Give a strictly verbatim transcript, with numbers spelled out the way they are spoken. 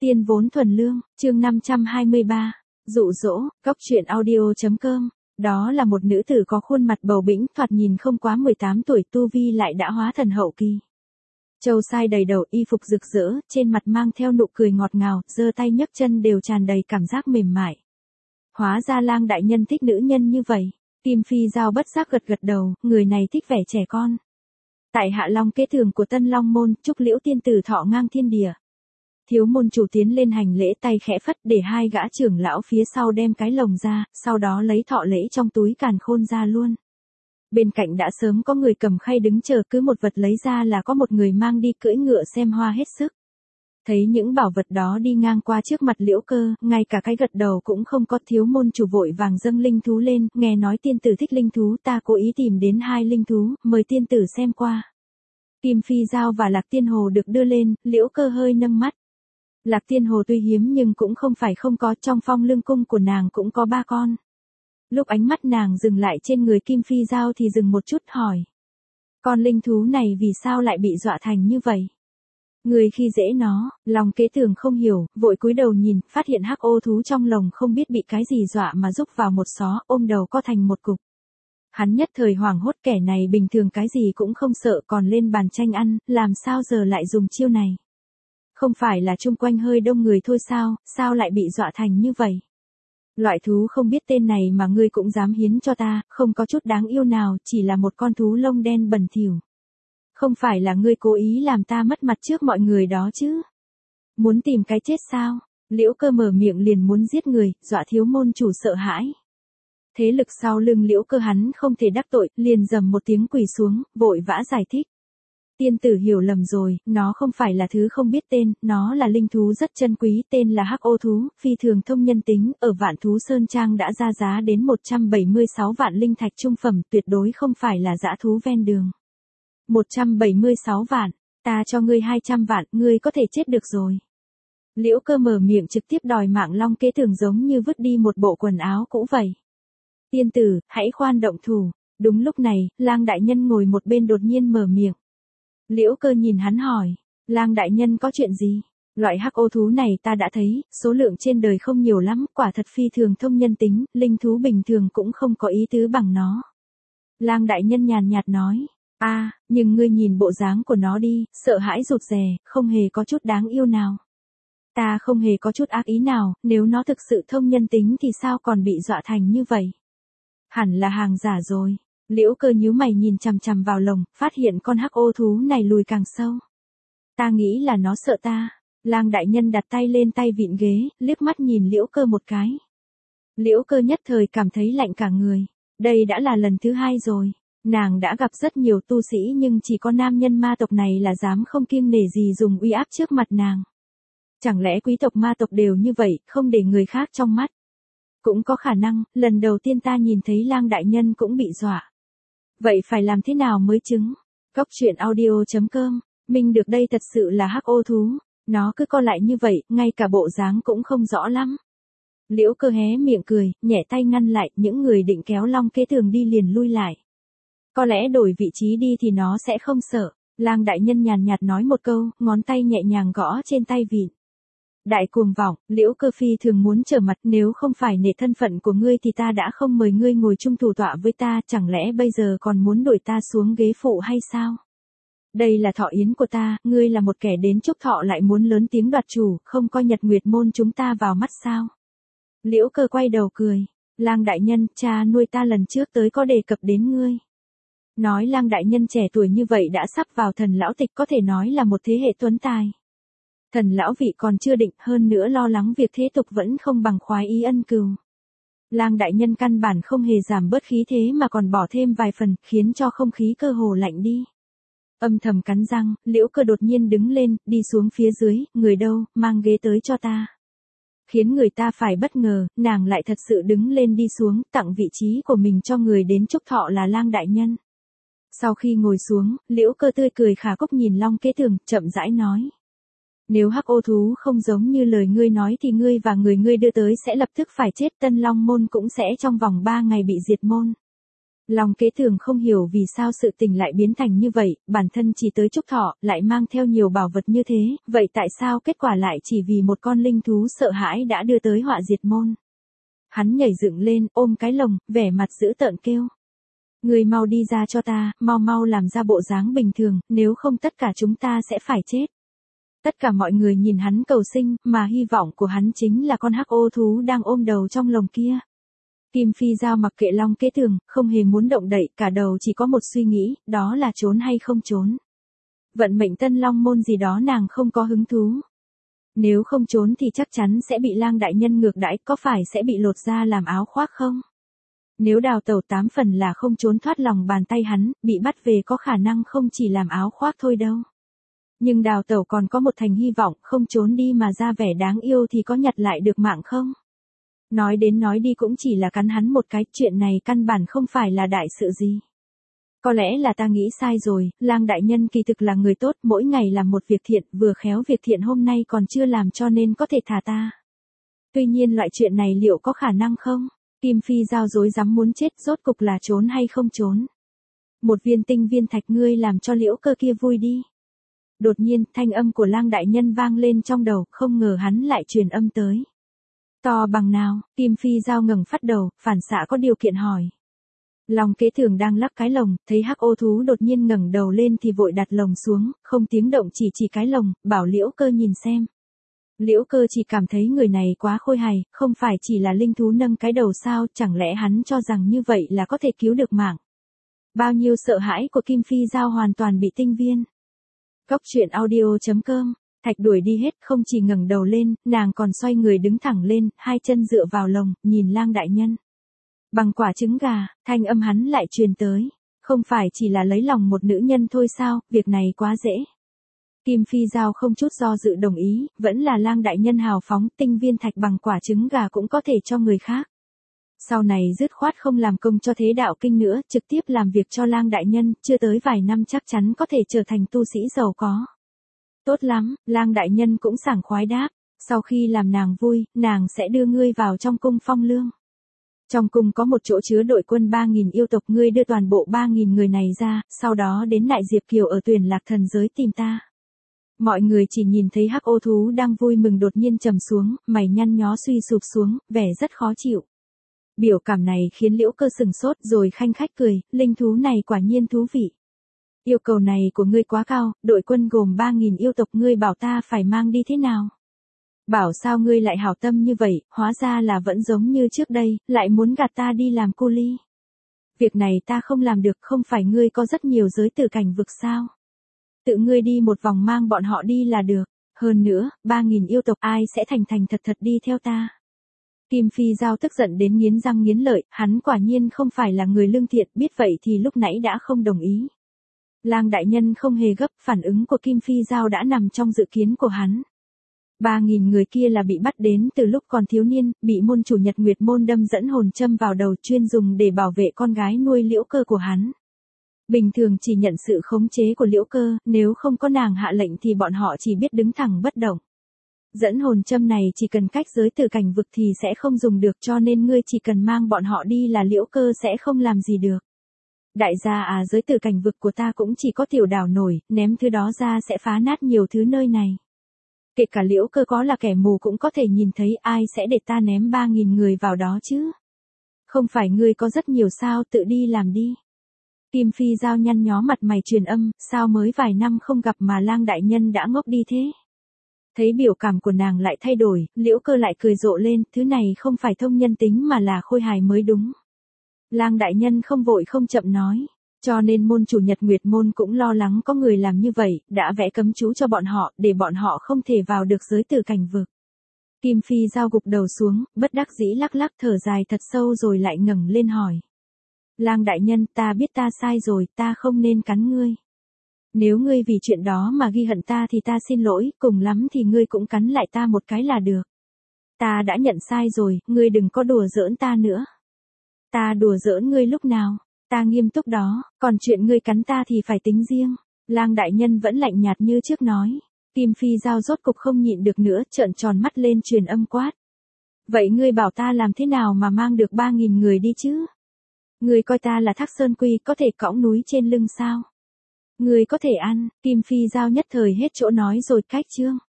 Tiên vốn thuần lương, chương năm trăm hai mươi ba, dụ dỗ, cóc truyện audio.com. Đó là một nữ tử có khuôn mặt bầu bĩnh, thoạt nhìn không quá mười tám tuổi, tu vi lại đã hóa thần hậu kỳ. Châu sai đầy đầu, y phục rực rỡ, trên mặt mang theo nụ cười ngọt ngào, giơ tay nhấc chân đều tràn đầy cảm giác mềm mại. Hóa ra Lang đại nhân thích nữ nhân như vậy. Kim Phi Giao bất giác gật gật đầu, người này thích vẻ trẻ con. Tại Hạ Long kế thường của Tân Long môn, chúc Liễu tiên tử thọ ngang thiên địa. Thiếu môn chủ tiến lên hành lễ, tay khẽ phất để hai gã trưởng lão phía sau đem cái lồng ra, sau đó lấy thọ lễ trong túi càn khôn ra luôn. Bên cạnh đã sớm có người cầm khay đứng chờ, cứ một vật lấy ra là có một người mang đi, cưỡi ngựa xem hoa hết sức. Thấy những bảo vật đó đi ngang qua trước mặt Liễu Cơ, ngay cả cái gật đầu cũng không có. Thiếu môn chủ vội vàng dâng linh thú lên, nghe nói tiên tử thích linh thú, ta cố ý tìm đến hai linh thú, mời tiên tử xem qua. Kim Phi Giao và Lạc Tiên Hồ được đưa lên, Liễu Cơ hơi nâng mắt. Lạc Tiên Hồ tuy hiếm nhưng cũng không phải không có, trong phong lương cung của nàng cũng có ba con. Lúc ánh mắt nàng dừng lại trên người Kim Phi Giao thì dừng một chút hỏi. Con linh thú này vì sao lại bị dọa thành như vậy? Người khi dễ nó, Long kế tường không hiểu, vội cúi đầu nhìn, phát hiện hắc ô thú trong lồng không biết bị cái gì dọa mà rúc vào một xó, ôm đầu co thành một cục. Hắn nhất thời hoảng hốt, kẻ này bình thường cái gì cũng không sợ, còn lên bàn tranh ăn, làm sao giờ lại dùng chiêu này? Không phải là chung quanh hơi đông người thôi sao, sao lại bị dọa thành như vậy? Loại thú không biết tên này mà ngươi cũng dám hiến cho ta, không có chút đáng yêu nào, chỉ là một con thú lông đen bẩn thỉu. Không phải là ngươi cố ý làm ta mất mặt trước mọi người đó chứ? Muốn tìm cái chết sao? Liễu Cơ mở miệng liền muốn giết người, dọa thiếu môn chủ sợ hãi. Thế lực sau lưng Liễu Cơ hắn không thể đắc tội, liền dầm một tiếng quỳ xuống, vội vã giải thích. Tiên tử hiểu lầm rồi, nó không phải là thứ không biết tên, nó là linh thú rất chân quý, tên là hắc ô thú, phi thường thông nhân tính, ở Vạn Thú Sơn Trang đã ra giá đến một trăm bảy mươi sáu vạn linh thạch trung phẩm, tuyệt đối không phải là dã thú ven đường. một trăm bảy mươi sáu vạn, ta cho ngươi hai trăm vạn, ngươi có thể chết được rồi. Liễu Cơ mở miệng trực tiếp đòi mạng Long kế tường giống như vứt đi một bộ quần áo cũ vậy. Tiên tử, hãy khoan động thủ. Đúng lúc này, Lang đại nhân ngồi một bên đột nhiên mở miệng. Liễu Cơ nhìn hắn hỏi, Lang đại nhân có chuyện gì? Loại hắc ô thú này ta đã thấy, số lượng trên đời không nhiều lắm, quả thật phi thường thông nhân tính, linh thú bình thường cũng không có ý tứ bằng nó. Lang đại nhân nhàn nhạt nói, a, à, nhưng ngươi nhìn bộ dáng của nó đi, sợ hãi rụt rè, không hề có chút đáng yêu nào. Ta không hề có chút ác ý nào, nếu nó thực sự thông nhân tính thì sao còn bị dọa thành như vậy? Hẳn là hàng giả rồi. Liễu Cơ nhíu mày nhìn chằm chằm vào lồng, phát hiện con hắc ô thú này lùi càng sâu. Ta nghĩ là nó sợ ta. Lang đại nhân đặt tay lên tay vịn ghế, liếc mắt nhìn Liễu Cơ một cái. Liễu Cơ nhất thời cảm thấy lạnh cả người. Đây đã là lần thứ hai rồi. Nàng đã gặp rất nhiều tu sĩ nhưng chỉ có nam nhân ma tộc này là dám không kiêng nể gì dùng uy áp trước mặt nàng. Chẳng lẽ quý tộc ma tộc đều như vậy, không để người khác trong mắt? Cũng có khả năng, lần đầu tiên ta nhìn thấy Lang đại nhân cũng bị dọa. Vậy phải làm thế nào mới chứng? Cóc truyện audio.com, mình được đây thật sự là hắc ô thú, nó cứ co lại như vậy, ngay cả bộ dáng cũng không rõ lắm. Liễu Cơ hé miệng cười, nhẹ tay ngăn lại, những người định kéo Long kế tường đi liền lui lại. Có lẽ đổi vị trí đi thì nó sẽ không sợ. Lang đại nhân nhàn nhạt nói một câu, ngón tay nhẹ nhàng gõ trên tay vịn. Đại cuồng vọng, Liễu Cơ phi thường muốn trở mặt, nếu không phải nể thân phận của ngươi thì ta đã không mời ngươi ngồi chung thủ tọa với ta, chẳng lẽ bây giờ còn muốn đuổi ta xuống ghế phụ hay sao? Đây là thọ yến của ta, ngươi là một kẻ đến chúc thọ lại muốn lớn tiếng đoạt chủ, không coi Nhật Nguyệt môn chúng ta vào mắt sao? Liễu Cơ quay đầu cười, Lang đại nhân, cha nuôi ta lần trước tới có đề cập đến ngươi. Nói Lang đại nhân trẻ tuổi như vậy đã sắp vào thần lão tịch, có thể nói là một thế hệ tuấn tài. Thần lão vị còn chưa định, hơn nữa lo lắng việc thế tục vẫn không bằng khoái ý ân cừu. Lang đại nhân căn bản không hề giảm bớt khí thế mà còn bỏ thêm vài phần, khiến cho không khí cơ hồ lạnh đi. Âm thầm cắn răng, Liễu Cơ đột nhiên đứng lên, đi xuống phía dưới, người đâu, mang ghế tới cho ta. Khiến người ta phải bất ngờ, nàng lại thật sự đứng lên đi xuống, tặng vị trí của mình cho người đến chúc thọ là Lang đại nhân. Sau khi ngồi xuống, Liễu Cơ tươi cười khả cốc nhìn Long kế tường, chậm rãi nói. Nếu hắc ô thú không giống như lời ngươi nói thì ngươi và người ngươi đưa tới sẽ lập tức phải chết, Tân Long môn cũng sẽ trong vòng ba ngày bị diệt môn. Long Kế Thường không hiểu vì sao sự tình lại biến thành như vậy, bản thân chỉ tới chúc thọ, lại mang theo nhiều bảo vật như thế, vậy tại sao kết quả lại chỉ vì một con linh thú sợ hãi đã đưa tới họa diệt môn? Hắn nhảy dựng lên, ôm cái lồng, vẻ mặt dữ tợn kêu. Người mau đi ra cho ta, mau mau làm ra bộ dáng bình thường, nếu không tất cả chúng ta sẽ phải chết. Tất cả mọi người nhìn hắn cầu sinh, mà hy vọng của hắn chính là con hắc ô thú đang ôm đầu trong lồng kia. Kim Phi Giao mặc kệ Long Kế Thường, không hề muốn động đậy, cả đầu chỉ có một suy nghĩ, đó là trốn hay không trốn. Vận mệnh Tân Long môn gì đó nàng không có hứng thú. Nếu không trốn thì chắc chắn sẽ bị Lang đại nhân ngược đãi, có phải sẽ bị lột ra làm áo khoác không? Nếu đào tẩu tám phần là không trốn thoát lòng bàn tay hắn, bị bắt về có khả năng không chỉ làm áo khoác thôi đâu. Nhưng đào tẩu còn có một thành hy vọng, không trốn đi mà ra vẻ đáng yêu thì có nhặt lại được mạng không? Nói đến nói đi cũng chỉ là cắn hắn một cái, chuyện này căn bản không phải là đại sự gì. Có lẽ là ta nghĩ sai rồi, Lang đại nhân kỳ thực là người tốt, mỗi ngày làm một việc thiện, vừa khéo việc thiện hôm nay còn chưa làm cho nên có thể thả ta. Tuy nhiên loại chuyện này liệu có khả năng không? Kim Phi Giao dối dám muốn chết, rốt cục là trốn hay không trốn? Một viên tinh viên thạch ngươi làm cho Liễu Cơ kia vui đi. Đột nhiên, thanh âm của Lang đại nhân vang lên trong đầu, không ngờ hắn lại truyền âm tới. To bằng nào? Kim Phi Giao ngẩng phát đầu, phản xạ có điều kiện hỏi. Long Kế Thường đang lắc cái lồng, thấy hắc ô thú đột nhiên ngẩng đầu lên thì vội đặt lồng xuống, không tiếng động chỉ chỉ cái lồng, bảo Liễu Cơ nhìn xem. Liễu Cơ chỉ cảm thấy người này quá khôi hài, không phải chỉ là linh thú nâng cái đầu sao, chẳng lẽ hắn cho rằng như vậy là có thể cứu được mạng. Bao nhiêu sợ hãi của Kim Phi Giao hoàn toàn bị tinh viên. Cốc truyện audio chấm com. Thạch đuổi đi hết, không chỉ ngẩng đầu lên, nàng còn xoay người đứng thẳng lên, hai chân dựa vào lồng, nhìn Lang đại nhân. Bằng quả trứng gà, thanh âm hắn lại truyền tới. Không phải chỉ là lấy lòng một nữ nhân thôi sao, việc này quá dễ. Kim Phi Giao không chút do dự đồng ý, vẫn là Lang đại nhân hào phóng, tinh viên thạch bằng quả trứng gà cũng có thể cho người khác. Sau này dứt khoát không làm công cho thế đạo kinh nữa, trực tiếp làm việc cho Lang đại nhân, chưa tới vài năm chắc chắn có thể trở thành tu sĩ giàu có. Tốt lắm, Lang đại nhân cũng sảng khoái đáp, sau khi làm nàng vui, nàng sẽ đưa ngươi vào trong cung phong lương. Trong cung có một chỗ chứa đội quân ba nghìn yêu tộc, ngươi đưa toàn bộ ba nghìn người này ra, sau đó đến Đại Diệp Kiều ở Tuyền Lạc Thần giới tìm ta. Mọi người chỉ nhìn thấy hắc ô thú đang vui mừng đột nhiên trầm xuống, mày nhăn nhó suy sụp xuống, vẻ rất khó chịu. Biểu cảm này khiến Liễu Cơ sừng sốt rồi khanh khách cười, linh thú này quả nhiên thú vị. Yêu cầu này của ngươi quá cao, đội quân gồm ba nghìn yêu tộc ngươi bảo ta phải mang đi thế nào? Bảo sao ngươi lại hảo tâm như vậy, hóa ra là vẫn giống như trước đây, lại muốn gạt ta đi làm cu ly. Việc này ta không làm được, không phải ngươi có rất nhiều giới tử cảnh vực sao? Tự ngươi đi một vòng mang bọn họ đi là được, hơn nữa, ba nghìn yêu tộc ai sẽ thành thành thật thật đi theo ta? Kim Phi Giao tức giận đến nghiến răng nghiến lợi, hắn quả nhiên không phải là người lương thiện, biết vậy thì lúc nãy đã không đồng ý. Lang đại nhân không hề gấp, phản ứng của Kim Phi Giao đã nằm trong dự kiến của hắn. Ba nghìn người kia là bị bắt đến từ lúc còn thiếu niên, bị môn chủ Nhật Nguyệt môn đâm dẫn hồn châm vào đầu chuyên dùng để bảo vệ con gái nuôi Liễu Cơ của hắn. Bình thường chỉ nhận sự khống chế của Liễu Cơ, nếu không có nàng hạ lệnh thì bọn họ chỉ biết đứng thẳng bất động. Dẫn hồn châm này chỉ cần cách giới tử cảnh vực thì sẽ không dùng được, cho nên ngươi chỉ cần mang bọn họ đi là Liễu Cơ sẽ không làm gì được. Đại gia à, giới tử cảnh vực của ta cũng chỉ có tiểu đảo nổi, ném thứ đó ra sẽ phá nát nhiều thứ nơi này. Kể cả Liễu Cơ có là kẻ mù cũng có thể nhìn thấy, ai sẽ để ta ném ba nghìn người vào đó chứ? Không phải ngươi có rất nhiều sao, tự đi làm đi. Kim Phi Giao nhăn nhó mặt mày truyền âm, sao mới vài năm không gặp mà Lang đại nhân đã ngốc đi thế? Thấy biểu cảm của nàng lại thay đổi, Liễu Cơ lại cười rộ lên, thứ này không phải thông nhân tính mà là khôi hài mới đúng. Lang đại nhân không vội không chậm nói, cho nên môn chủ Nhật Nguyệt môn cũng lo lắng có người làm như vậy, đã vẽ cấm chú cho bọn họ, để bọn họ không thể vào được giới tử cảnh vực. Kim Phi Giao gục đầu xuống, bất đắc dĩ lắc lắc thở dài thật sâu rồi lại ngẩng lên hỏi. Lang đại nhân, ta biết ta sai rồi, ta không nên cắn ngươi. Nếu ngươi vì chuyện đó mà ghi hận ta thì ta xin lỗi, cùng lắm thì ngươi cũng cắn lại ta một cái là được. Ta đã nhận sai rồi, ngươi đừng có đùa giỡn ta nữa. Ta đùa giỡn ngươi lúc nào, ta nghiêm túc đó, còn chuyện ngươi cắn ta thì phải tính riêng. Lang đại nhân vẫn lạnh nhạt như trước nói. Kim Phi Giao rốt cục không nhịn được nữa, trợn tròn mắt lên truyền âm quát. Vậy ngươi bảo ta làm thế nào mà mang được ba nghìn người đi chứ? Ngươi coi ta là Thác Sơn Quy có thể cõng núi trên lưng sao? Ngươi có thể ăn, Kim Phi Giao nhất thời hết chỗ nói rồi cách trương.